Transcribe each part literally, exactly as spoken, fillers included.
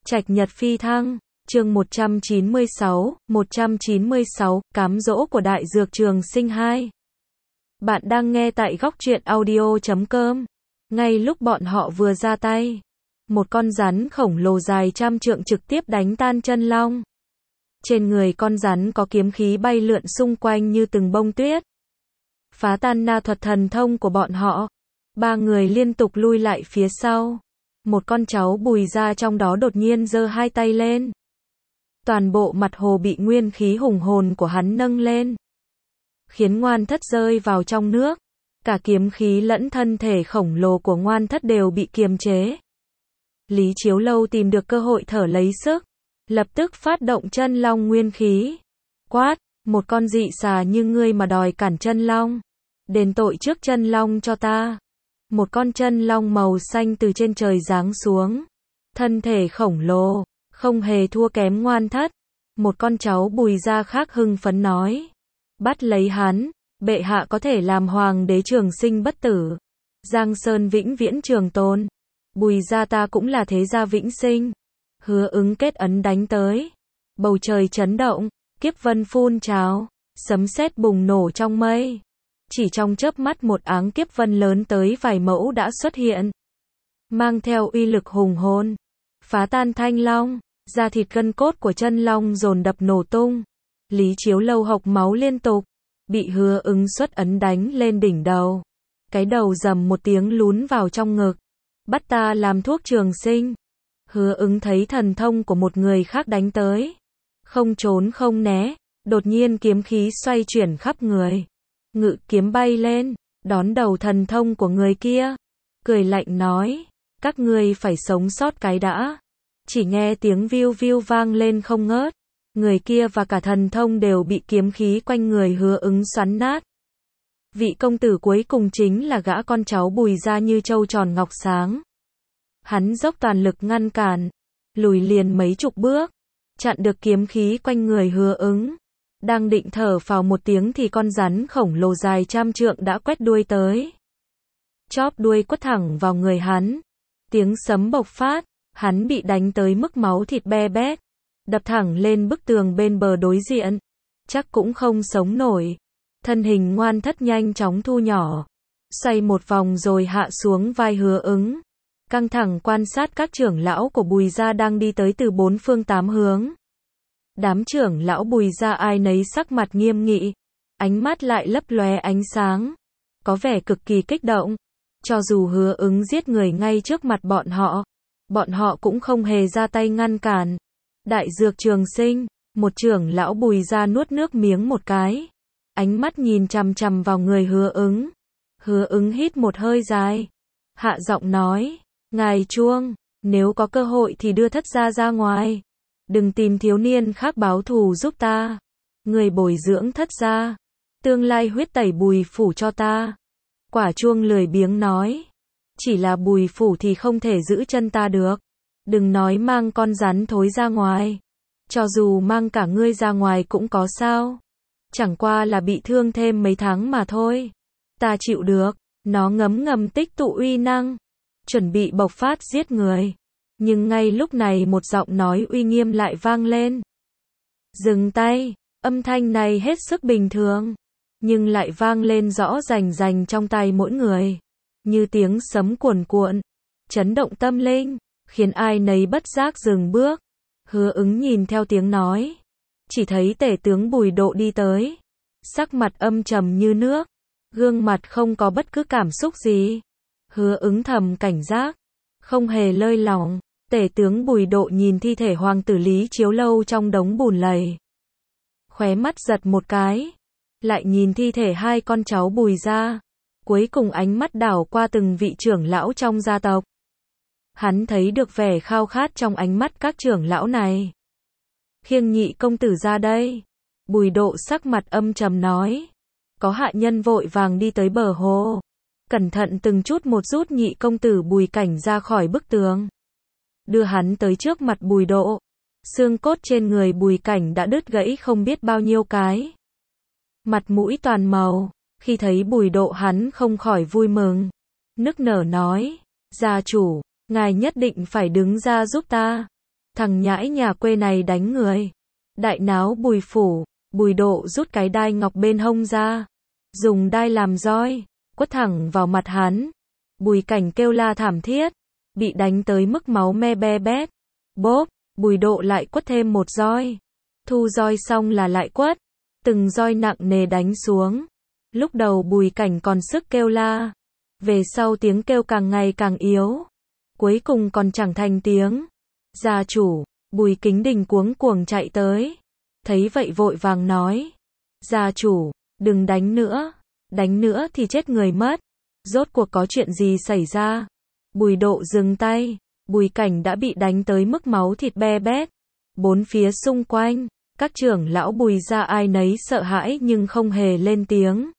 Trạch Nhật phi thăng, chương một trăm chín mươi sáu, một trăm chín mươi sáu, cám dỗ của Đại Dược Trường Sinh hai. Bạn đang nghe tại góc truyện audio chấm com. Ngay lúc bọn họ vừa ra tay, một con rắn khổng lồ dài trăm trượng trực tiếp đánh tan chân long. Trên người con rắn có kiếm khí bay lượn xung quanh như từng bông tuyết. Phá tan na thuật thần thông của bọn họ. Ba người liên tục lui lại phía sau. Một con cháu Bùi gia trong đó đột nhiên giơ hai tay lên. Toàn bộ mặt hồ bị nguyên khí hùng hồn của hắn nâng lên, khiến Ngoan Thất rơi vào trong nước. Cả kiếm khí lẫn thân thể khổng lồ của Ngoan Thất đều bị kiềm chế. Lý Chiếu Lâu tìm được cơ hội thở lấy sức, lập tức phát động chân long nguyên khí. Quát, một con dị xà như ngươi mà đòi cản chân long, đền tội trước chân long cho ta. Một con chân long màu xanh từ trên trời giáng xuống. Thân thể khổng lồ, không hề thua kém Ngoan Thất. Một con cháu Bùi gia khác hưng phấn nói. Bắt lấy hắn, bệ hạ có thể làm hoàng đế trường sinh bất tử. Giang Sơn vĩnh viễn trường tồn. Bùi gia ta cũng là thế gia vĩnh sinh. Hứa Ứng kết ấn đánh tới. Bầu trời chấn động, kiếp vân phun trào, sấm sét bùng nổ trong mây. Chỉ trong chớp mắt một áng kiếp vân lớn tới vài mẫu đã xuất hiện, mang theo uy lực hùng hồn, phá tan thanh long, da thịt gân cốt của chân long dồn đập nổ tung. Lý Chiếu Lâu hộc máu liên tục, bị Hứa Ứng xuất ấn đánh lên đỉnh đầu. Cái đầu rầm một tiếng lún vào trong ngực. Bắt ta làm thuốc trường sinh. Hứa Ứng thấy thần thông của một người khác đánh tới, không trốn không né, đột nhiên kiếm khí xoay chuyển khắp người. Ngự kiếm bay lên, đón đầu thần thông của người kia, cười lạnh nói, các ngươi phải sống sót cái đã. Chỉ nghe tiếng viu viu vang lên không ngớt, người kia và cả thần thông đều bị kiếm khí quanh người Hứa Ứng xoắn nát. Vị công tử cuối cùng chính là gã con cháu Bùi gia như châu tròn ngọc sáng. Hắn dốc toàn lực ngăn cản, lùi liền mấy chục bước, chặn được kiếm khí quanh người Hứa Ứng. Đang định thở phào một tiếng thì con rắn khổng lồ dài trăm trượng đã quét đuôi tới. Chóp đuôi quất thẳng vào người hắn. Tiếng sấm bộc phát, hắn bị đánh tới mức máu thịt be bét, đập thẳng lên bức tường bên bờ đối diện. Chắc cũng không sống nổi. Thân hình Ngoan Thất nhanh chóng thu nhỏ, xoay một vòng rồi hạ xuống vai Hứa Ứng. Căng thẳng quan sát các trưởng lão của Bùi gia đang đi tới từ bốn phương tám hướng. Đám trưởng lão Bùi gia ai nấy sắc mặt nghiêm nghị, ánh mắt lại lấp lóe ánh sáng, có vẻ cực kỳ kích động. Cho dù Hứa Ứng giết người ngay trước mặt bọn họ, bọn họ cũng không hề ra tay ngăn cản. Đại Dược Trường Sinh, một trưởng lão Bùi gia nuốt nước miếng một cái, ánh mắt nhìn chằm chằm vào người Hứa Ứng. Hứa Ứng hít một hơi dài, hạ giọng nói, ngài Chuông, nếu có cơ hội thì đưa Thất gia ra ngoài. Đừng tìm thiếu niên khác báo thù giúp ta. Người bồi dưỡng Thất gia, tương lai huyết tẩy Bùi phủ cho ta. Quả Chuông lười biếng nói, chỉ là Bùi phủ thì không thể giữ chân ta được. Đừng nói mang con rắn thối ra ngoài, cho dù mang cả ngươi ra ngoài cũng có sao. Chẳng qua là bị thương thêm mấy tháng mà thôi. Ta chịu được. Nó ngấm ngầm tích tụ uy năng, chuẩn bị bộc phát giết người. Nhưng ngay lúc này một giọng nói uy nghiêm lại vang lên. Dừng tay. Âm thanh này hết sức bình thường, nhưng lại vang lên rõ rành rành trong tai mỗi người, như tiếng sấm cuồn cuộn, chấn động tâm linh, khiến ai nấy bất giác dừng bước. Hứa Ứng nhìn theo tiếng nói, chỉ thấy tể tướng Bùi Độ đi tới, sắc mặt âm trầm như nước, gương mặt không có bất cứ cảm xúc gì. Hứa Ứng thầm cảnh giác, không hề lơi lỏng. Tể tướng Bùi Độ nhìn thi thể hoàng tử Lý Chiếu Lâu trong đống bùn lầy, khóe mắt giật một cái, lại nhìn thi thể hai con cháu Bùi gia, cuối cùng ánh mắt đảo qua từng vị trưởng lão trong gia tộc. Hắn thấy được vẻ khao khát trong ánh mắt các trưởng lão này. Khiêng nhị công tử ra đây. Bùi Độ sắc mặt âm trầm nói. Có hạ nhân vội vàng đi tới bờ hồ, cẩn thận từng chút một rút nhị công tử Bùi Cảnh ra khỏi bức tường, đưa hắn tới trước mặt Bùi Độ. Xương cốt trên người Bùi Cảnh đã đứt gãy không biết bao nhiêu cái, mặt mũi toàn màu. Khi thấy Bùi Độ hắn không khỏi vui mừng, nức nở nói, gia chủ, ngài nhất định phải đứng ra giúp ta. thằng nhãi nhà quê này đánh người. Đại náo Bùi phủ, Bùi Độ rút cái đai ngọc bên hông ra, dùng đai làm roi, quất thẳng vào mặt hắn. Bùi Cảnh kêu la thảm thiết, bị đánh tới mức máu me be bét. Bốp, Bùi Độ lại quất thêm một roi. Thu roi xong là lại quất, từng roi nặng nề đánh xuống. Lúc đầu Bùi Cảnh còn sức kêu la, về sau tiếng kêu càng ngày càng yếu, cuối cùng còn chẳng thành tiếng. Gia chủ, Bùi Kính Đình cuống cuồng chạy tới, thấy vậy vội vàng nói: Gia chủ, đừng đánh nữa, đánh nữa thì chết người mất. Rốt cuộc có chuyện gì xảy ra? Bùi Độ dừng tay, Bùi Cảnh đã bị đánh tới mức máu thịt be bét. Bốn phía xung quanh, các trưởng lão Bùi gia ai nấy sợ hãi nhưng không hề lên tiếng.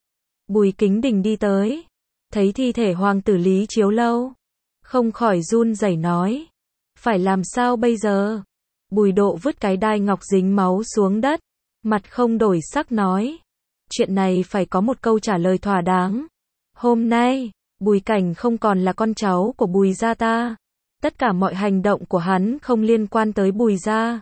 Bùi Kính Đình đi tới, thấy thi thể hoàng tử Lý Chiếu Lâu, không khỏi run rẩy nói: phải làm sao bây giờ? Bùi Độ vứt cái đai ngọc dính máu xuống đất, mặt không đổi sắc nói: chuyện này phải có một câu trả lời thỏa đáng. Hôm nay, Bùi Cảnh không còn là con cháu của Bùi gia ta. Tất cả mọi hành động của hắn không liên quan tới Bùi gia.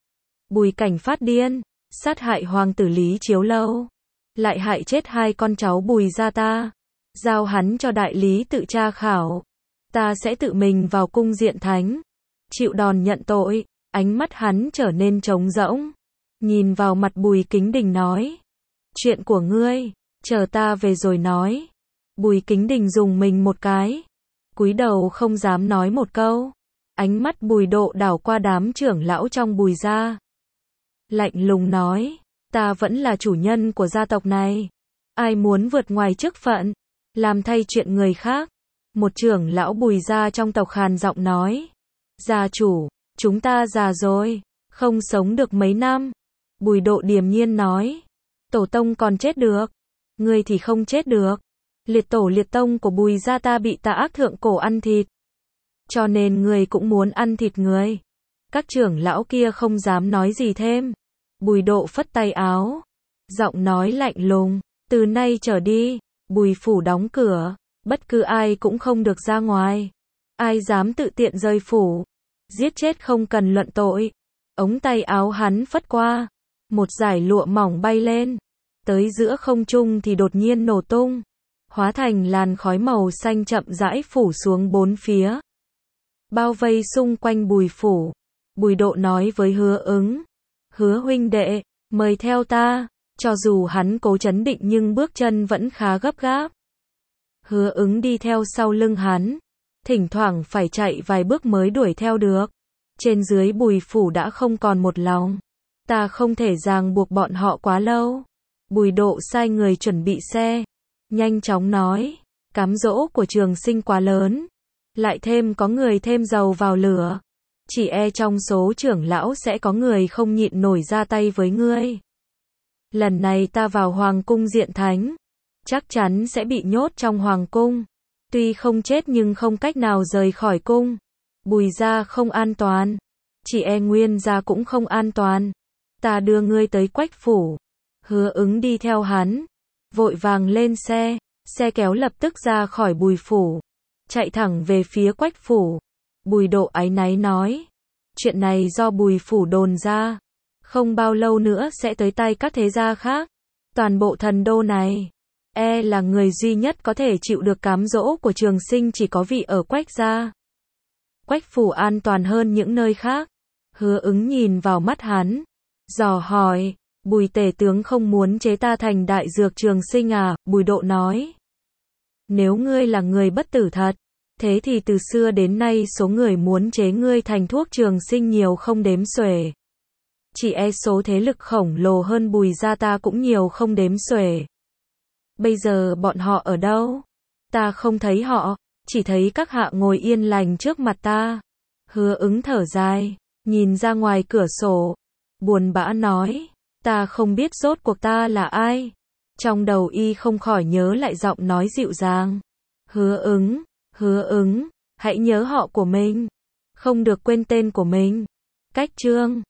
Bùi Cảnh phát điên, sát hại hoàng tử Lý Chiếu Lâu, lại hại chết hai con cháu Bùi gia ta. Giao hắn cho đại lý tự tra khảo. Ta sẽ tự mình vào cung diện thánh, chịu đòn nhận tội. Ánh mắt hắn trở nên trống rỗng, nhìn vào mặt Bùi Kính Đình nói: chuyện của ngươi, chờ ta về rồi nói. Bùi Kính Đình dùng mình một cái, cúi đầu không dám nói một câu. Ánh mắt Bùi Độ đảo qua đám trưởng lão trong Bùi gia, lạnh lùng nói: ta vẫn là chủ nhân của gia tộc này, ai muốn vượt ngoài chức phận, làm thay chuyện người khác. Một trưởng lão Bùi gia trong tộc khàn giọng nói: gia chủ, chúng ta già rồi, không sống được mấy năm. Bùi Độ điềm nhiên nói: tổ tông còn chết được, ngươi thì không chết được. Liệt tổ liệt tông của Bùi gia ta bị tà ác thượng cổ ăn thịt, cho nên ngươi cũng muốn ăn thịt người. Các trưởng lão kia không dám nói gì thêm. Bùi Độ phất tay áo, giọng nói lạnh lùng: từ nay trở đi, Bùi phủ đóng cửa, bất cứ ai cũng không được ra ngoài. Ai dám tự tiện rời phủ, giết chết không cần luận tội. Ống tay áo hắn phất qua, một dải lụa mỏng bay lên, tới giữa không trung thì đột nhiên nổ tung, hóa thành làn khói màu xanh chậm rãi phủ xuống bốn phía, bao vây xung quanh Bùi phủ. Bùi Độ nói với Hứa Ứng: Hứa huynh đệ, mời theo ta. Cho dù hắn cố trấn định nhưng bước chân vẫn khá gấp gáp. Hứa Ứng đi theo sau lưng hắn, thỉnh thoảng phải chạy vài bước mới đuổi theo được. Trên dưới Bùi phủ đã không còn một lòng, ta không thể ràng buộc bọn họ quá lâu. Bùi Độ sai người chuẩn bị xe, nhanh chóng nói: cám dỗ của Trường Sinh quá lớn, lại thêm có người thêm dầu vào lửa, chỉ e trong số trưởng lão sẽ có người không nhịn nổi ra tay với ngươi. Lần này ta vào hoàng cung diện thánh, chắc chắn sẽ bị nhốt trong hoàng cung, tuy không chết nhưng không cách nào rời khỏi cung. Bùi gia không an toàn, chỉ e Nguyên gia cũng không an toàn. Ta đưa ngươi tới Quách phủ. Hứa Ứng đi theo hắn, vội vàng lên xe, xe kéo lập tức ra khỏi Bùi phủ, chạy thẳng về phía Quách phủ. Bùi Độ áy náy nói: chuyện này do Bùi phủ đồn ra, không bao lâu nữa sẽ tới tay các thế gia khác. Toàn bộ thần đô này, e là người duy nhất có thể chịu được cám dỗ của Trường Sinh chỉ có vị ở Quách gia. Quách phủ an toàn hơn những nơi khác. Hứa Ứng nhìn vào mắt hắn, dò hỏi: Bùi tể tướng không muốn chế ta thành đại dược Trường Sinh à? Bùi Độ nói: nếu ngươi là người bất tử thật, thế thì từ xưa đến nay số người muốn chế ngươi thành thuốc Trường Sinh nhiều không đếm xuể. Chỉ e số thế lực khổng lồ hơn Bùi gia ta cũng nhiều không đếm xuể. Bây giờ bọn họ ở đâu? Ta không thấy họ, chỉ thấy các hạ ngồi yên lành trước mặt ta. Hứa Ứng thở dài, nhìn ra ngoài cửa sổ, buồn bã nói: ta không biết rốt cuộc ta là ai. Trong đầu y không khỏi nhớ lại giọng nói dịu dàng: Hứa Ứng, Hứa Ứng, hãy nhớ họ của mình, không được quên tên của mình. Cách chương